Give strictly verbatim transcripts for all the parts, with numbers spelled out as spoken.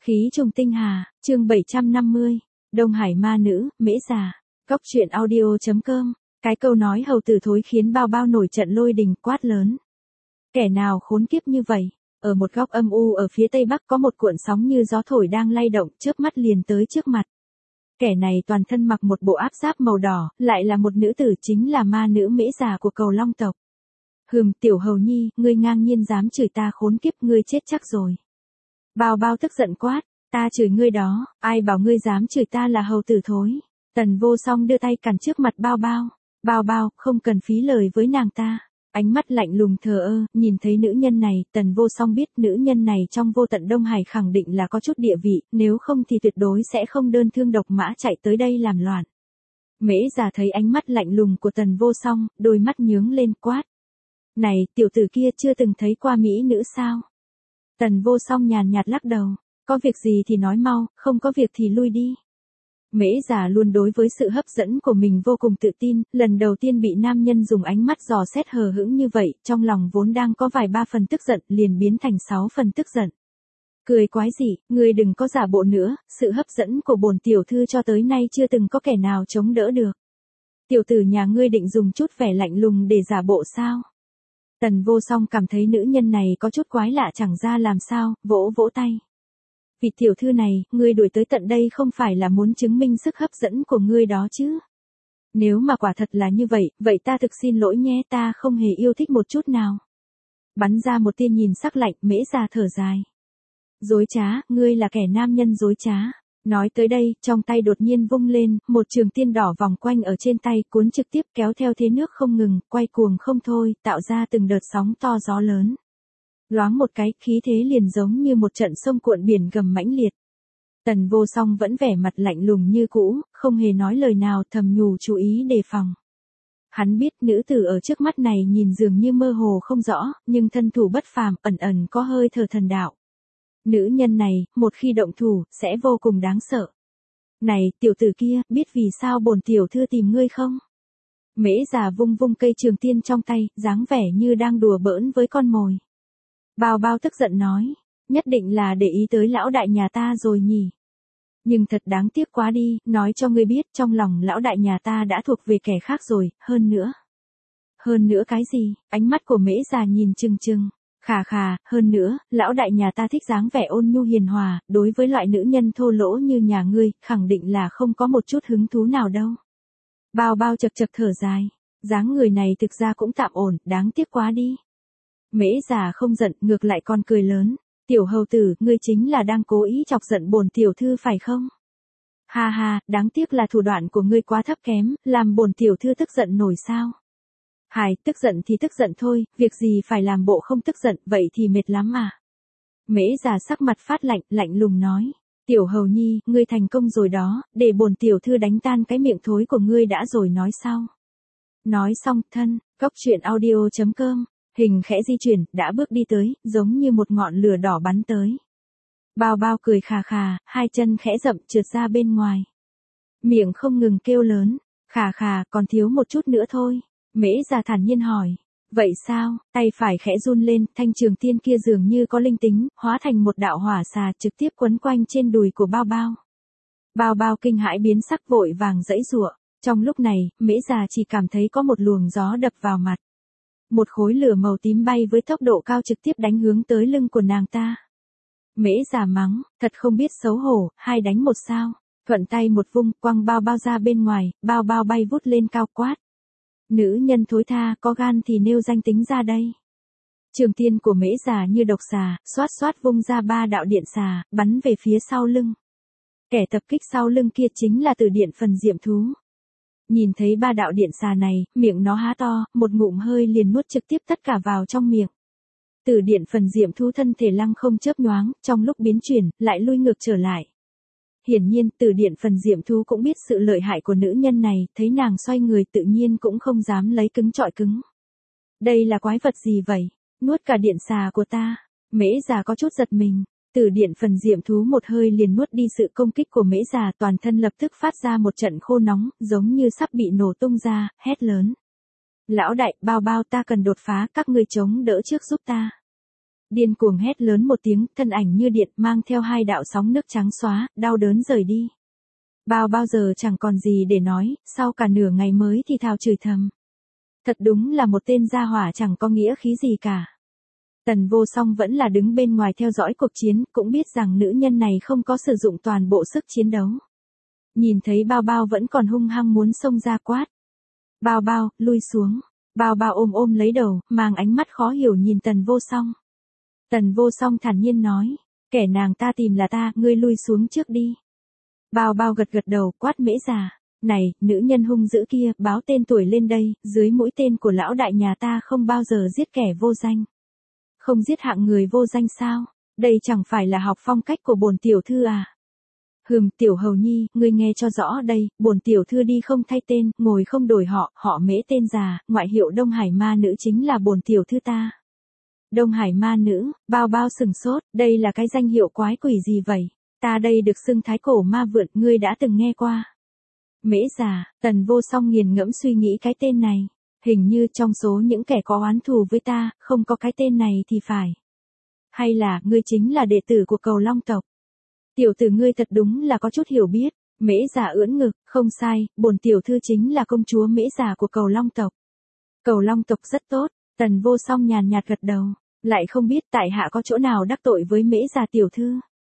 Khí trùng tinh hà, chương bảy trăm năm mươi, Đông Hải ma nữ, mễ già. Cóc truyện audio chấm com. Cái câu nói hầu tử thối khiến bao bao nổi trận lôi đình quát lớn. Kẻ nào khốn kiếp như vậy? Ở một góc âm u ở phía tây bắc có một cuộn sóng như gió thổi đang lay động, chớp mắt liền tới trước mặt. Kẻ này toàn thân mặc một bộ áp giáp màu đỏ, lại là một nữ tử, chính là ma nữ mễ già của Cầu Long tộc. Hừm, tiểu hầu nhi, ngươi ngang nhiên dám chửi ta khốn kiếp, ngươi chết chắc rồi. Bao bao tức giận quát, ta chửi ngươi đó, ai bảo ngươi dám chửi ta là hầu tử thối. Tần Vô Song đưa tay cản trước mặt bao bao. Bao bao, không cần phí lời với nàng ta. Ánh mắt lạnh lùng thờ ơ, nhìn thấy nữ nhân này, Tần Vô Song biết nữ nhân này trong vô tận Đông Hải khẳng định là có chút địa vị, nếu không thì tuyệt đối sẽ không đơn thương độc mã chạy tới đây làm loạn. Mễ già thấy ánh mắt lạnh lùng của Tần Vô Song, đôi mắt nhướng lên quát. Này, tiểu tử kia chưa từng thấy qua mỹ nữ sao? Tần Vô Song nhàn nhạt lắc đầu, có việc gì thì nói mau, không có việc thì lui đi. Mễ già luôn đối với sự hấp dẫn của mình vô cùng tự tin, lần đầu tiên bị nam nhân dùng ánh mắt dò xét hờ hững như vậy, trong lòng vốn đang có vài ba phần tức giận, liền biến thành sáu phần tức giận. Cười quái gì, ngươi đừng có giả bộ nữa, sự hấp dẫn của bổn tiểu thư cho tới nay chưa từng có kẻ nào chống đỡ được. Tiểu tử nhà ngươi định dùng chút vẻ lạnh lùng để giả bộ sao? Tần Vô Song cảm thấy nữ nhân này có chút quái lạ chẳng ra làm sao, vỗ vỗ tay. Vị tiểu thư này, ngươi đuổi tới tận đây không phải là muốn chứng minh sức hấp dẫn của ngươi đó chứ? Nếu mà quả thật là như vậy, vậy ta thực xin lỗi nhé, ta không hề yêu thích một chút nào. Bắn ra một tia nhìn sắc lạnh, mễ già thở dài. Dối trá, ngươi là kẻ nam nhân dối trá. Nói tới đây, trong tay đột nhiên vung lên, một trường tiên đỏ vòng quanh ở trên tay, cuốn trực tiếp kéo theo thế nước không ngừng, quay cuồng không thôi, tạo ra từng đợt sóng to gió lớn. Loáng một cái, khí thế liền giống như một trận sông cuộn biển gầm mãnh liệt. Tần Vô Song vẫn vẻ mặt lạnh lùng như cũ, không hề nói lời nào, thầm nhủ chú ý đề phòng. Hắn biết nữ tử ở trước mắt này nhìn dường như mơ hồ không rõ, nhưng thân thủ bất phàm, ẩn ẩn có hơi thở thần đạo. Nữ nhân này, một khi động thủ, sẽ vô cùng đáng sợ. Này, tiểu tử kia, biết vì sao bổn tiểu thư tìm ngươi không? Mễ già vung vung cây trường tiên trong tay, dáng vẻ như đang đùa bỡn với con mồi. Bao bao tức giận nói, nhất định là để ý tới lão đại nhà ta rồi nhỉ. Nhưng thật đáng tiếc quá đi, nói cho ngươi biết trong lòng lão đại nhà ta đã thuộc về kẻ khác rồi, hơn nữa. Hơn nữa cái gì, ánh mắt của mễ già nhìn chừng chừng. Khà khà, hơn nữa, lão đại nhà ta thích dáng vẻ ôn nhu hiền hòa, đối với loại nữ nhân thô lỗ như nhà ngươi, khẳng định là không có một chút hứng thú nào đâu. Bao bao chật chật thở dài, dáng người này thực ra cũng tạm ổn, đáng tiếc quá đi. Mễ già không giận, ngược lại còn cười lớn, tiểu hầu tử, ngươi chính là đang cố ý chọc giận bổn tiểu thư phải không? Ha ha, đáng tiếc là thủ đoạn của ngươi quá thấp kém, làm bổn tiểu thư tức giận nổi sao? Hài, tức giận thì tức giận thôi, việc gì phải làm bộ không tức giận, vậy thì mệt lắm mà. Mễ già sắc mặt phát lạnh, lạnh lùng nói. Tiểu hầu nhi, ngươi thành công rồi đó, để bổn tiểu thư đánh tan cái miệng thối của ngươi đã rồi nói sau. Nói xong, thân, cóc truyện audio chấm com, hình khẽ di chuyển, đã bước đi tới, giống như một ngọn lửa đỏ bắn tới. Bao bao cười khà khà, hai chân khẽ dậm trượt ra bên ngoài. Miệng không ngừng kêu lớn, khà khà, còn thiếu một chút nữa thôi. Mễ già thản nhiên hỏi, vậy sao, tay phải khẽ run lên, thanh trường tiên kia dường như có linh tính, hóa thành một đạo hỏa xà trực tiếp quấn quanh trên đùi của bao bao. Bao bao kinh hãi biến sắc vội vàng giãy giụa, trong lúc này, mễ già chỉ cảm thấy có một luồng gió đập vào mặt. Một khối lửa màu tím bay với tốc độ cao trực tiếp đánh hướng tới lưng của nàng ta. Mễ già mắng, thật không biết xấu hổ, hai đánh một sao, thuận tay một vung, quăng bao bao ra bên ngoài, bao bao bay vút lên cao quát. Nữ nhân thối tha, có gan thì nêu danh tính ra đây. Trường tiên của mễ già như độc xà, xoát xoát vung ra ba đạo điện xà, bắn về phía sau lưng. Kẻ tập kích sau lưng kia chính là Tử Điện Phần Diệm Thú. Nhìn thấy ba đạo điện xà này, miệng nó há to, một ngụm hơi liền nuốt trực tiếp tất cả vào trong miệng. Tử Điện Phần Diệm Thú thân thể lăng không chớp nhoáng, trong lúc biến chuyển, lại lui ngược trở lại. Hiển nhiên, Tử Điện Phần Diệm Thú cũng biết sự lợi hại của nữ nhân này, thấy nàng xoay người tự nhiên cũng không dám lấy cứng trọi cứng. Đây là quái vật gì vậy? Nuốt cả điện xà của ta. Mễ già có chút giật mình. Tử Điện Phần Diệm Thú một hơi liền nuốt đi sự công kích của mễ già, toàn thân lập tức phát ra một trận khô nóng, giống như sắp bị nổ tung ra, hét lớn. Lão đại, bao bao ta cần đột phá, các ngươi chống đỡ trước giúp ta. Điên cuồng hét lớn một tiếng, thân ảnh như điện mang theo hai đạo sóng nước trắng xóa, đau đớn rời đi. Bao bao giờ chẳng còn gì để nói, sau cả nửa ngày mới thì thào chửi thầm. Thật đúng là một tên gia hỏa chẳng có nghĩa khí gì cả. Tần Vô Song vẫn là đứng bên ngoài theo dõi cuộc chiến, cũng biết rằng nữ nhân này không có sử dụng toàn bộ sức chiến đấu. Nhìn thấy bao bao vẫn còn hung hăng muốn xông ra quát. Bao bao, lui xuống. Bao bao ôm ôm lấy đầu, mang ánh mắt khó hiểu nhìn Tần Vô Song. Tần Vô Song thản nhiên nói, kẻ nàng ta tìm là ta, ngươi lui xuống trước đi. Bao bao gật gật đầu, quát Mễ Già, này, nữ nhân hung dữ kia, báo tên tuổi lên đây, dưới mũi tên của lão đại nhà ta không bao giờ giết kẻ vô danh. Không giết hạng người vô danh sao, đây chẳng phải là học phong cách của bổn tiểu thư à. Hừm, tiểu hầu nhi, ngươi nghe cho rõ đây, bổn tiểu thư đi không thay tên, ngồi không đổi họ, họ Mễ tên già, ngoại hiệu Đông Hải ma nữ chính là bổn tiểu thư ta. Đông Hải ma nữ, bao bao sừng sốt, đây là cái danh hiệu quái quỷ gì vậy? Ta đây được xưng thái cổ ma vượn, ngươi đã từng nghe qua. Mễ già, Tần Vô Song nghiền ngẫm suy nghĩ cái tên này. Hình như trong số những kẻ có oán thù với ta, không có cái tên này thì phải. Hay là, ngươi chính là đệ tử của Cầu Long tộc? Tiểu tử ngươi thật đúng là có chút hiểu biết. Mễ già ưỡn ngực, không sai, bổn tiểu thư chính là công chúa Mễ già của Cầu Long tộc. Cầu Long tộc rất tốt, Tần Vô Song nhàn nhạt gật đầu, lại không biết tại hạ có chỗ nào đắc tội với Mễ già tiểu thư.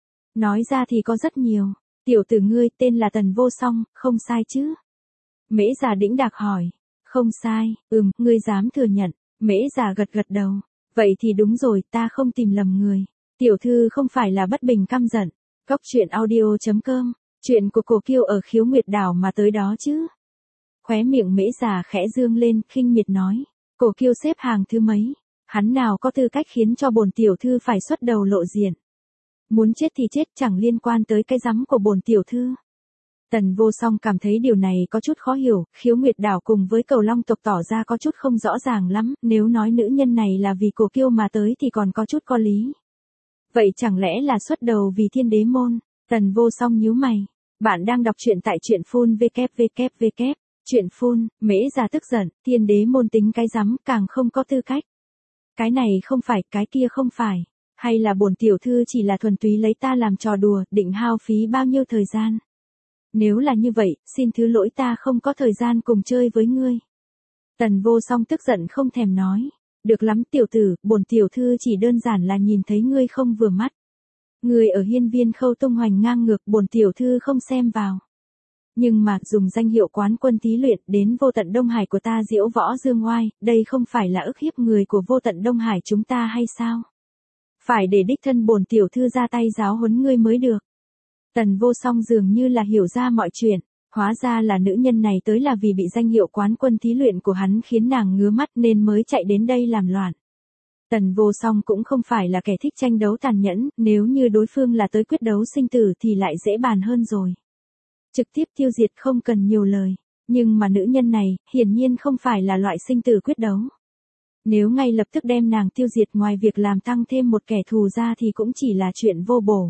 Nói ra thì có rất nhiều, tiểu tử ngươi tên là Tần Vô Song, không sai chứ? Mễ già đĩnh đạc hỏi, không sai, ừm, ngươi dám thừa nhận, Mễ già gật gật đầu, vậy thì đúng rồi, ta không tìm lầm người, tiểu thư không phải là bất bình căm giận. Cóc truyện audio chấm com, chuyện của Cổ Kiêu ở Khiếu Nguyệt Đảo mà tới đó chứ. Khóe miệng Mễ già khẽ dương lên, khinh miệt nói, Cổ Kiêu xếp hàng thứ mấy, hắn nào có tư cách khiến cho bổn tiểu thư phải xuất đầu lộ diện. Muốn chết thì chết, chẳng liên quan tới cái rắm của bổn tiểu thư. Tần Vô Song cảm thấy điều này có chút khó hiểu, Khiếu Nguyệt Đảo cùng với Cầu Long tộc tỏ ra có chút không rõ ràng lắm, nếu nói nữ nhân này là vì Cổ Kiêu mà tới thì còn có chút có lý. Vậy chẳng lẽ là xuất đầu vì Thiên Đế môn? Tần Vô Song nhíu mày. Bạn đang đọc truyện tại truyện phun vê vê vê. Truyện phun, Mễ già tức giận, Thiên Đế môn tính cái rắm, càng không có tư cách. Cái này không phải, cái kia không phải. Hay là bổn tiểu thư chỉ là thuần túy lấy ta làm trò đùa, định hao phí bao nhiêu thời gian? Nếu là như vậy, xin thứ lỗi ta không có thời gian cùng chơi với ngươi. Tần Vô Song tức giận không thèm nói. Được lắm tiểu tử, bổn tiểu thư chỉ đơn giản là nhìn thấy ngươi không vừa mắt. Ngươi ở hiên viên khâu tung hoành ngang ngược, bổn tiểu thư không xem vào. Nhưng mà, dùng danh hiệu quán quân thí luyện đến vô tận Đông Hải của ta diễu võ dương oai, đây không phải là ức hiếp người của vô tận Đông Hải chúng ta hay sao? Phải để đích thân bổn tiểu thư ra tay giáo huấn ngươi mới được. Tần Vô Song dường như là hiểu ra mọi chuyện. Hóa ra là nữ nhân này tới là vì bị danh hiệu quán quân thí luyện của hắn khiến nàng ngứa mắt nên mới chạy đến đây làm loạn. Tần Vô Song cũng không phải là kẻ thích tranh đấu tàn nhẫn, nếu như đối phương là tới quyết đấu sinh tử thì lại dễ bàn hơn rồi. Trực tiếp tiêu diệt không cần nhiều lời, nhưng mà nữ nhân này, hiển nhiên không phải là loại sinh tử quyết đấu. Nếu ngay lập tức đem nàng tiêu diệt ngoài việc làm tăng thêm một kẻ thù ra thì cũng chỉ là chuyện vô bổ.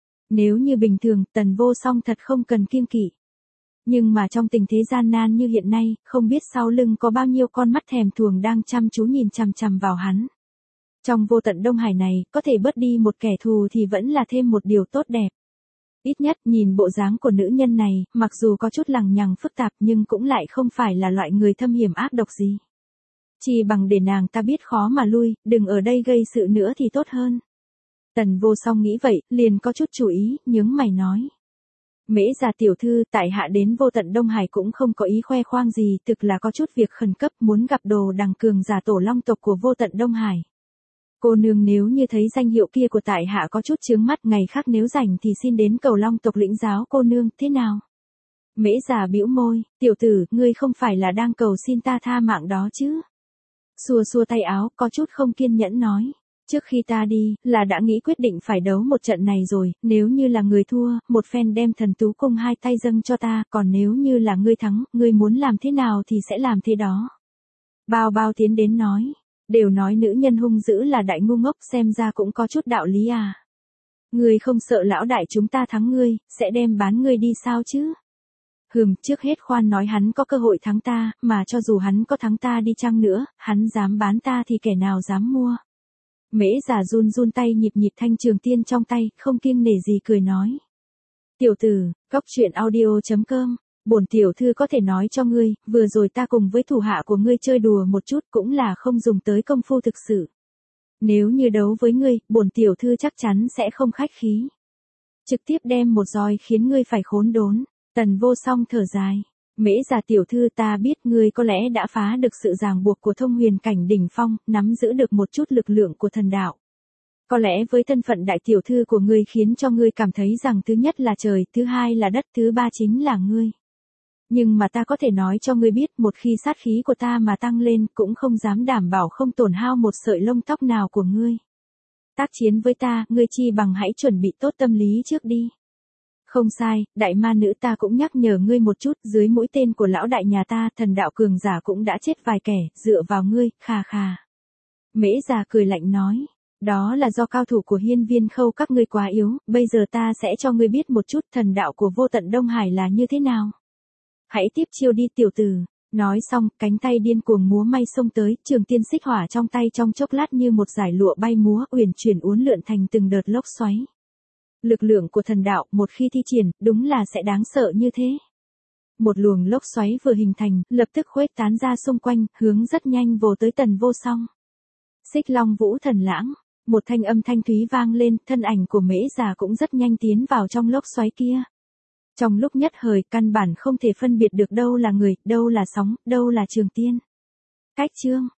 Nếu như bình thường, Tần Vô Song thật không cần kiêng kỵ. Nhưng mà trong tình thế gian nan như hiện nay, không biết sau lưng có bao nhiêu con mắt thèm thuồng đang chăm chú nhìn chằm chằm vào hắn. Trong vô tận Đông Hải này, có thể bớt đi một kẻ thù thì vẫn là thêm một điều tốt đẹp. Ít nhất nhìn bộ dáng của nữ nhân này, mặc dù có chút lằng nhằng phức tạp nhưng cũng lại không phải là loại người thâm hiểm ác độc gì. Chỉ bằng để nàng ta biết khó mà lui, đừng ở đây gây sự nữa thì tốt hơn. Tần Vô Song nghĩ vậy, liền có chút chú ý, nhướng mày nói. Mễ già tiểu thư, tại hạ đến vô tận Đông Hải cũng không có ý khoe khoang gì, thực là có chút việc khẩn cấp muốn gặp đồ đằng cường giả tổ long tộc của vô tận Đông Hải. Cô nương nếu như thấy danh hiệu kia của tại hạ có chút chướng mắt, ngày khác nếu rảnh thì xin đến Cầu Long tộc lĩnh giáo cô nương, thế nào? Mễ già bĩu môi, tiểu tử, ngươi không phải là đang cầu xin ta tha mạng đó chứ? Xua xua tay áo, có chút không kiên nhẫn nói. Trước khi ta đi, là đã nghĩ quyết định phải đấu một trận này rồi, nếu như là người thua, một phen đem thần tú cung hai tay dâng cho ta, còn nếu như là ngươi thắng, ngươi muốn làm thế nào thì sẽ làm thế đó. Bao bao tiến đến nói, đều nói nữ nhân hung dữ là đại ngu ngốc, xem ra cũng có chút đạo lý à. Ngươi không sợ lão đại chúng ta thắng ngươi, sẽ đem bán ngươi đi sao chứ? Hừm, trước hết khoan nói hắn có cơ hội thắng ta, mà cho dù hắn có thắng ta đi chăng nữa, hắn dám bán ta thì kẻ nào dám mua. Mễ Già run run tay nhịp nhịp thanh trường tiên trong tay, không kiêng nể gì cười nói. Tiểu tử, cóc truyện audio chấm com, bổn tiểu thư có thể nói cho ngươi, vừa rồi ta cùng với thủ hạ của ngươi chơi đùa một chút cũng là không dùng tới công phu thực sự. Nếu như đấu với ngươi, bổn tiểu thư chắc chắn sẽ không khách khí. Trực tiếp đem một roi khiến ngươi phải khốn đốn. Tần Vô Song thở dài. Mễ Già tiểu thư, ta biết ngươi có lẽ đã phá được sự ràng buộc của thông huyền cảnh đỉnh phong, nắm giữ được một chút lực lượng của thần đạo. Có lẽ với thân phận đại tiểu thư của ngươi khiến cho ngươi cảm thấy rằng thứ nhất là trời, thứ hai là đất, thứ ba chính là ngươi. Nhưng mà ta có thể nói cho ngươi biết, một khi sát khí của ta mà tăng lên, cũng không dám đảm bảo không tổn hao một sợi lông tóc nào của ngươi. Tác chiến với ta, ngươi chi bằng hãy chuẩn bị tốt tâm lý trước đi. Không sai, đại ma nữ, ta cũng nhắc nhở ngươi một chút, dưới mũi tên của lão đại nhà ta, thần đạo cường giả cũng đã chết vài kẻ, dựa vào ngươi, khà khà. Mễ Già cười lạnh nói, đó là do cao thủ của Hiên Viên Khâu các ngươi quá yếu, bây giờ ta sẽ cho ngươi biết một chút thần đạo của Vô Tận Đông Hải là như thế nào. Hãy tiếp chiêu đi tiểu tử. Nói xong, cánh tay điên cuồng múa may xông tới, trường tiên xích hỏa trong tay trong chốc lát như một dải lụa bay múa, uyển chuyển uốn lượn thành từng đợt lốc xoáy. Lực lượng của thần đạo, một khi thi triển, đúng là sẽ đáng sợ như thế. Một luồng lốc xoáy vừa hình thành, lập tức khuếch tán ra xung quanh, hướng rất nhanh vồ tới Tần Vô Song. Xích Long Vũ Thần Lãng, một thanh âm thanh thúy vang lên, thân ảnh của Mễ Già cũng rất nhanh tiến vào trong lốc xoáy kia. Trong lúc nhất thời, căn bản không thể phân biệt được đâu là người, đâu là sóng, đâu là trường tiên. Cách chương